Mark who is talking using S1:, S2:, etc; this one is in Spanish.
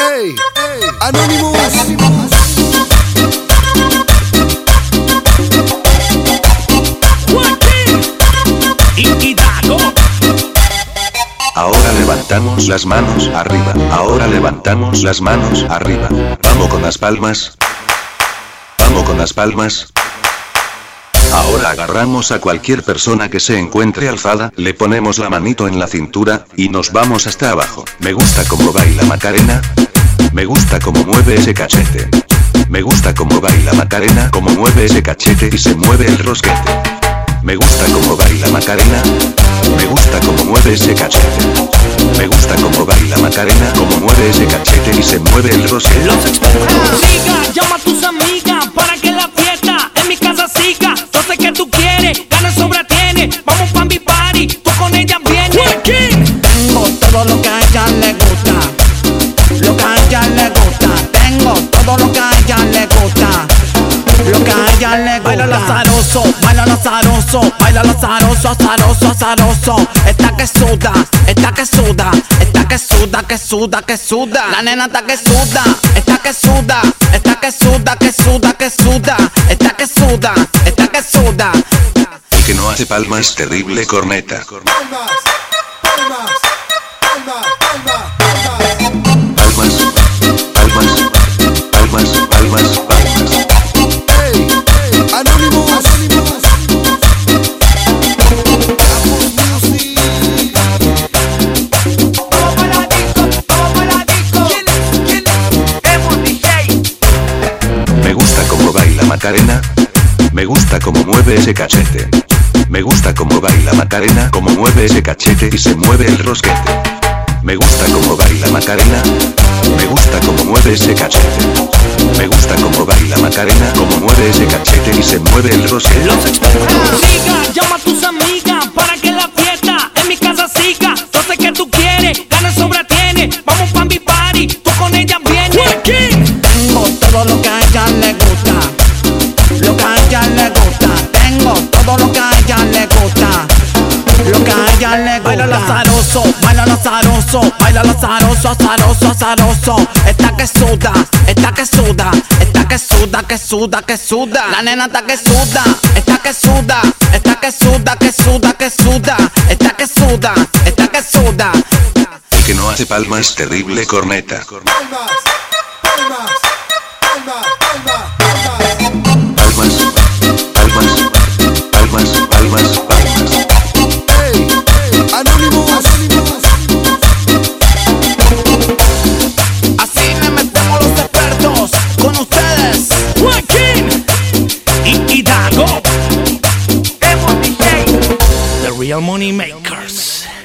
S1: Ey, Anonymous.
S2: Ahora levantamos las manos arriba. Ahora levantamos las manos arriba. Vamos con las palmas. Vamos con las palmas. Ahora agarramos a cualquier persona que se encuentre alzada, le ponemos la manito en la cintura, y nos vamos hasta abajo. Me gusta cómo baila Macarena. Me gusta cómo mueve ese cachete. Me gusta cómo baila Macarena, cómo mueve ese cachete y se mueve el rosquete. Me gusta cómo baila Macarena. Me gusta cómo mueve ese cachete. Me gusta cómo baila Macarena, cómo mueve ese cachete y se mueve el rosquete.
S3: Siga, llama a tus amigas para que la fiesta en mi casa siga. Yo sé que tú quieres, ganas sobra tienes. Vamos pa' mi party, tú con ella vienes.
S4: Tengo todo lo que a ella le gusta. Lo que a ella le gusta. Tengo todo lo que a ella le gusta. Lo que a ella le gusta. Baila azaroso, baila azaroso, baila azaroso, azaroso, azaroso. Esta que suda, esta que suda, esta que suda, que suda, que suda. La nena está que suda, esta que suda, esta que suda, que suda, que suda. Esta que suda, esta que suda.
S2: El que no hace palmas, terrible corneta.
S1: Palmas, palmas, palmas, palmas,
S2: Palmas, palmas, palmas, palmas, palmas.
S1: Ey, Anonymous.
S3: Vamos pa' la disco, vamos pa' la disco. ¿Quién es? Hemos DJ.
S2: Me gusta cómo baila Macarena. Me gusta cómo mueve ese cachete. Me gusta cómo baila Macarena, cómo mueve ese cachete y se mueve el rosquete. Me gusta cómo baila Macarena. Me gusta cómo mueve ese cachete. Me gusta cómo baila Macarena, cómo mueve ese cachete y se mueve el rosquete.
S3: Siga, llama a tus amigas para que la fiesta en mi casa siga. Yo sé que tú quieres, ganas sobra tienes. Vamos pa' mi party, tú con ella vienes.
S4: Tengo todo lo que a ella le gusta. Lo que a ella le gusta. Tengo todo lo que a ella le gusta. Lo que a ella le gusta. Baila azaroso, baila azaroso, baila azaroso, azaroso, azaroso. Esta que suda, esta que suda, esta que suda, que suda, que suda. La nena está que suda, esta que suda, esta que suda, que suda, que suda. Esta que suda, esta que suda.
S2: El que no hace palmas, terrible corneta.
S1: Palmas, palmas, palmas, palmas,
S2: Palmas, palmas, palmas, palmas, palmas.
S1: Ey, Anonymous.
S4: Así le metemos los expertos con ustedes.
S3: Joaquín y Dago. Hemos DJ. The Real Money Makers.